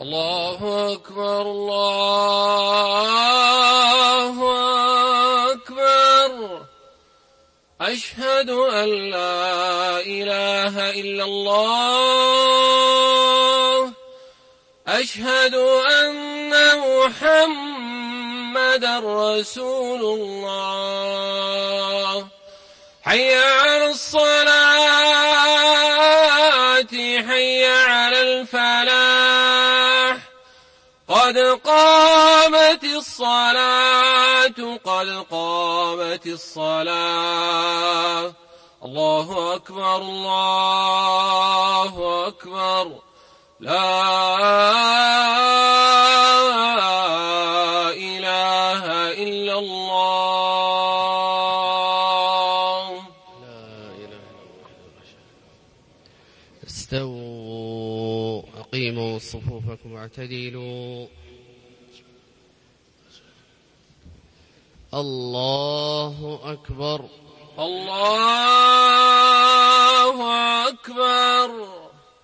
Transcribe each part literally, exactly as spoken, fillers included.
الله أكبر الله أكبر. أشهد أن لا إله إلا الله. أشهد أن محمدا رسول الله. حي على الصلاة حي على الفلاح. قد قامت الصلاة قد قامت الصلاة. الله أكبر الله أكبر. لا إله إلا الله. لا إله إلا الله. استووا أقيموا صفوفكم واعتدلوا. الله أكبر الله أكبر.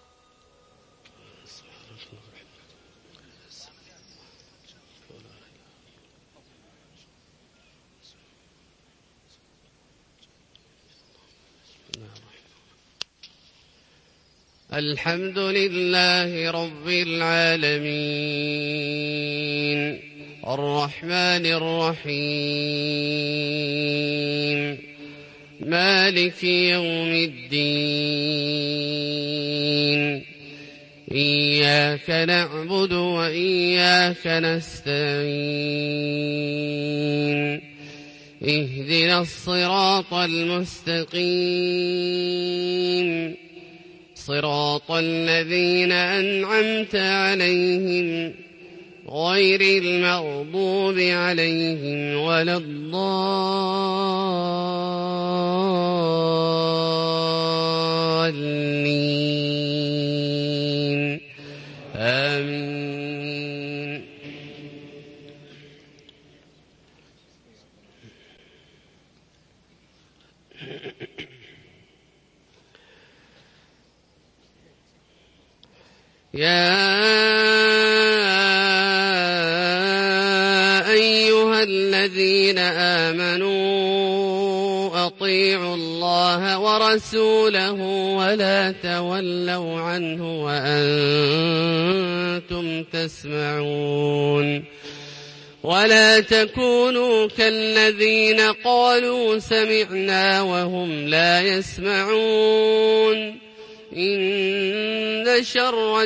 الحمد لله رب العالمين الرحمن الرحيم مالك يوم الدين. إياك نعبد وإياك نستعين. اهدنا الصراط المستقيم صراط الذين أنعمت عليهم غير المغضوب عليهم ولا الضالين. آمين. يا أيها الذين آمنوا أطيعوا الله ورسوله ولا تولوا عنه وأنتم تسمعون. ولا تكونوا كالذين قالوا سمعنا وهم لا يسمعون. إن شر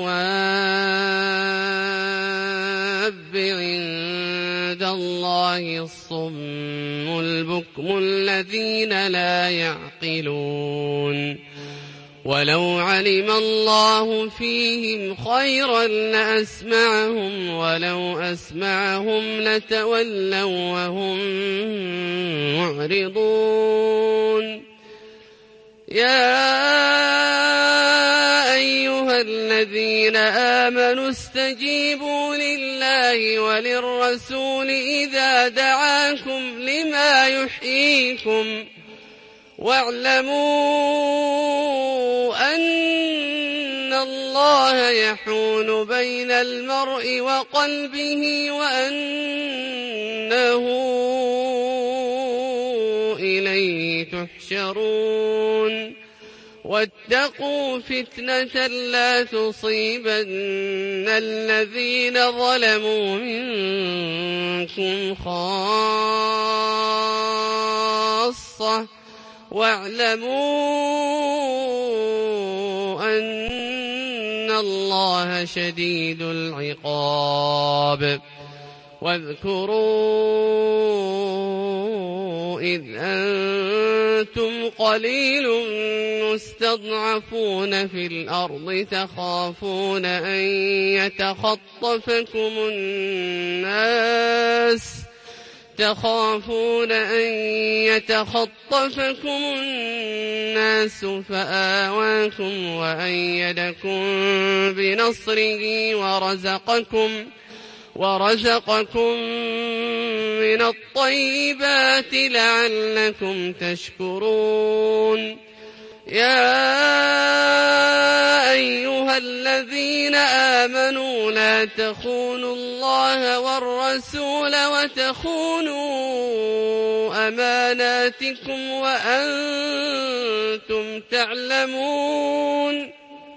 الدواب عند الله الصم البكم الذين لا يعقلون. ولو علم الله فيهم خيرا لأسمعهم ولو أسمعهم لتولوا وهم معرضون. يا أيها الذين آمنوا استجيبوا لله وللرسول إذا دعاكم لما يحييكم واعلموا أن الله يحول بين المرء وقلبه وأنه إليه تحشرون. واتقوا فتنة لا تصيبن الذين ظلموا منكم خاصة واعلموا أن الله شديد العقاب. واذكروا إذ أنتم قليل مستضعفون في الأرض تخافون أن يتخطفكم الناس تخافون أن يتخطفكم الناس فآواكم وأيدكم بنصره ورزقكم ورزقكم من الطيبات لعلكم تشكرون. يا أيها الذين آمنوا لا تخونوا الله والرسول وتخونوا أماناتكم وأنتم تعلمون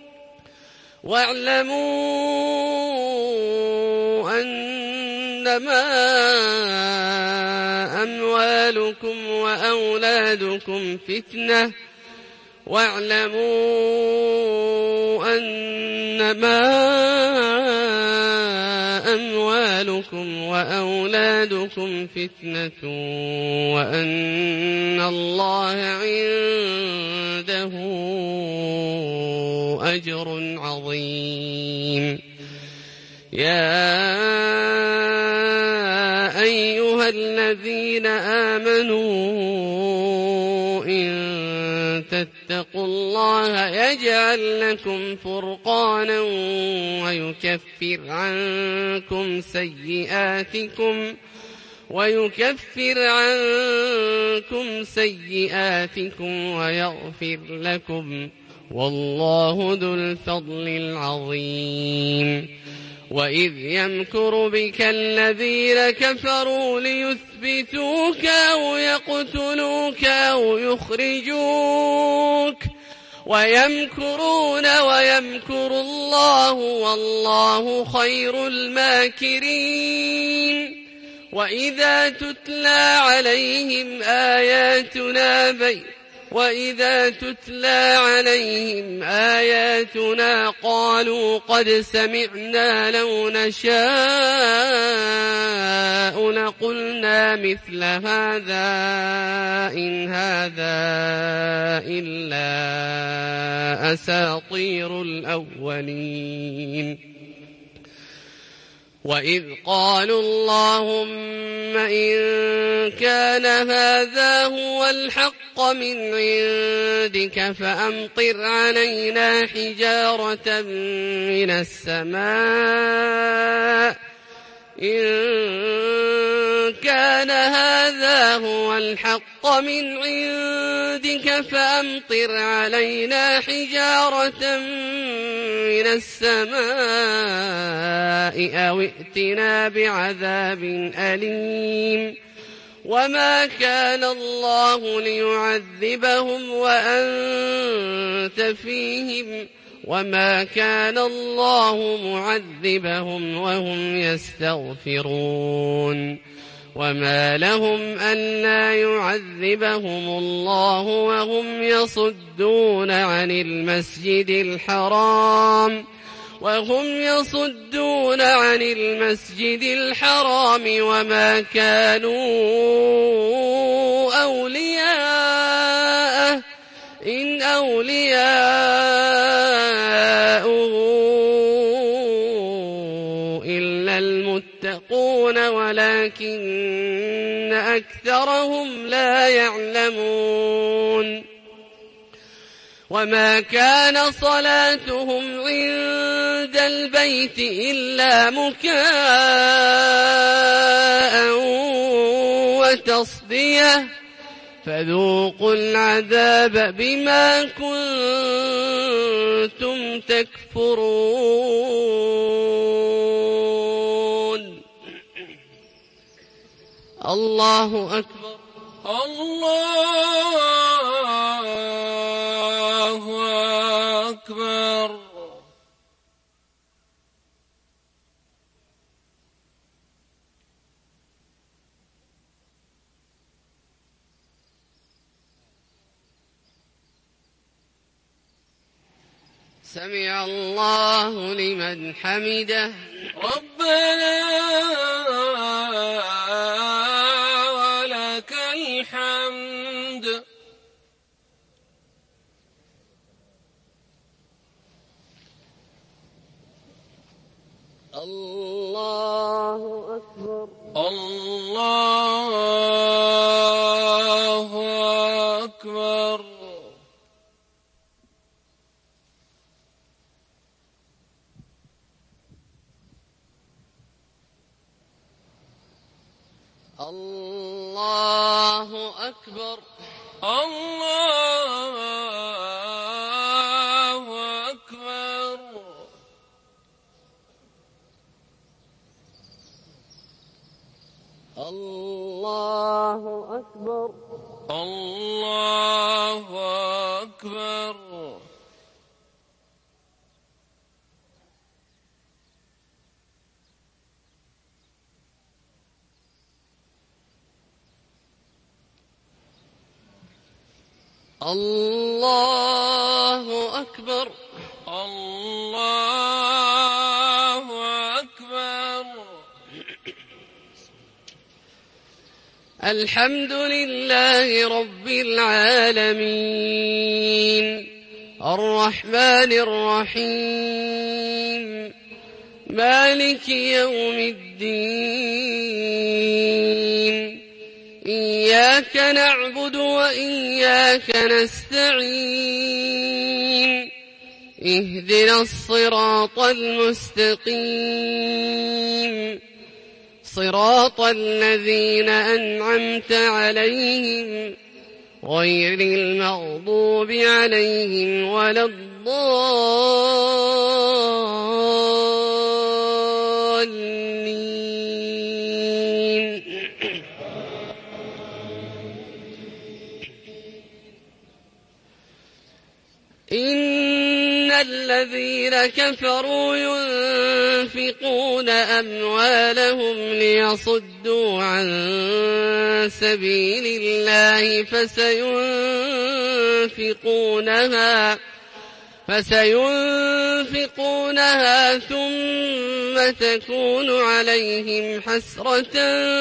واعلموا أنما أموالكم وأولادكم فتنة واعلموا أنما أموالكم وأولادكم فتنة وأن الله عنده أجر عظيم. يا أيها الذين آمنوا إن تتقوا الله يجعل لكم فرقانا ويكفر عنكم سيئاتكم ويكفر عنكم سيئاتكم ويغفر لكم والله ذو الفضل العظيم. وإذ يمكر بك الذين كفروا ليثبتوك أو يقتلوك أو يخرجوك ويمكرون ويمكر الله والله خير الماكرين. وإذا تتلى عليهم آياتنا بين وإذا تتلى عليهم آياتنا قالوا قد سمعنا لو نشاء لقلنا مثل هذا إن هذا إلا أساطير الأولين. وإذ قالوا اللهم إن كان هذا هو الحق من عندك فأمطر علينا حجارة من السماء إن كان هذا هو الحق من عندك فأمطر علينا حجارة من السماء أو ائتنا بعذاب أليم. وما كان الله ليعذبهم وأنت فيهم وما كان الله معذبهم وهم يستغفرون. وما لهم ألا يعذبهم الله وهم يصدون عن المسجد الحرام وهم يصدون عن المسجد الحرام وما كانوا أولياءه إن أولياؤه إلا المتقون ولكن أكثرهم لا يعلمون. وما كان صلاتهم عند البيت إلا مكاء وتصدية فذوقوا العذاب بما كنتم تكفرون. الله أكبر. الله أكبر. سمع الله لمن حمده. ربنا ولك الحمد. الله أكبر. الله أكبر. الله أكبر. الله الله أكبر. الله أكبر. الله أكبر. الله أكبر. الحمد لله رب العالمين الرحمن الرحيم مالك يوم الدين إياك نعبد وإياك نستعين اهدنا الصراط المستقيم صراط الذين أنعمت عليهم غير المغضوب عليهم ولا الضالين. إن الذين كفروا ينفقون أموالهم ليصدوا عن سبيل الله فسينفقونها فسينفقونها ثم تكون عليهم حسرة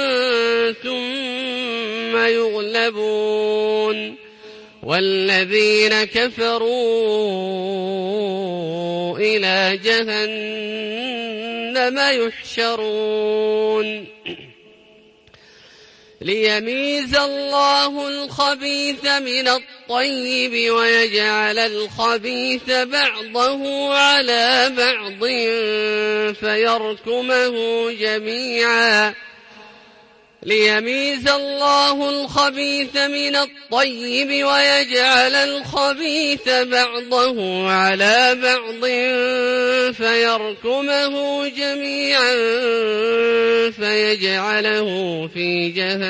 ثم يغلبون والذين كفروا إلى جهنم يحشرون ليميز الله الخبيث من الطيب ويجعل الخبيث بعضه على بعض فيركمه جميعا ليميز الله الخبيث من الطيب ويجعل الخبيث بعضه على بعض فيركمه جميعا فيجعله في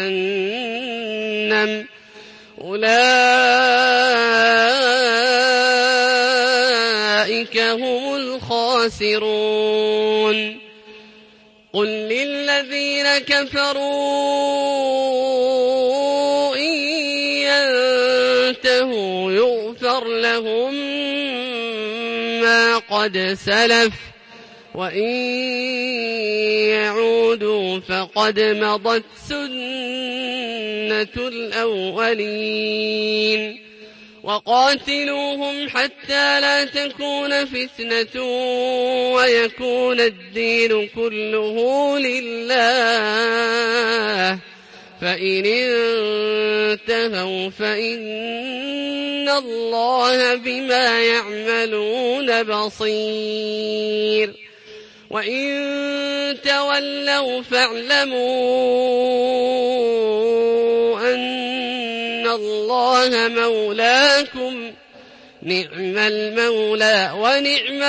جهنم أولئك هم الخاسرون. قل للذين كفروا إن ينتهوا يغفر لهم ما قد سلف وإن يعودوا فقد مضت سنة الأولين وقاتلوهم حتى لا تكون فتنة ويكون الدين كله لله فإن انتهوا فإن الله بما يعملون بصير وإن تولوا فاعلموا أن الله مولاكم نعم المولى ونعم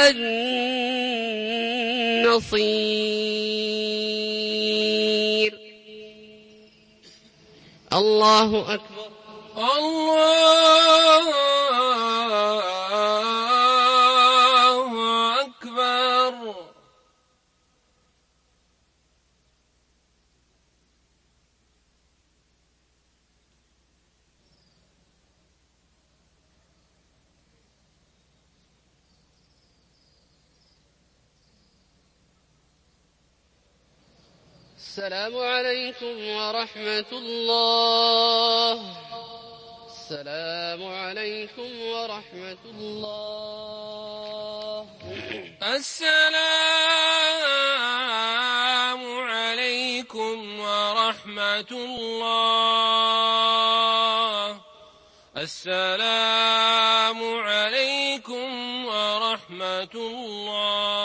النصير. الله أكبر. الله أكبر. السلام عليكم ورحمة الله. السلام عليكم ورحمة الله. السلام عليكم ورحمة الله. السلام عليكم ورحمة الله.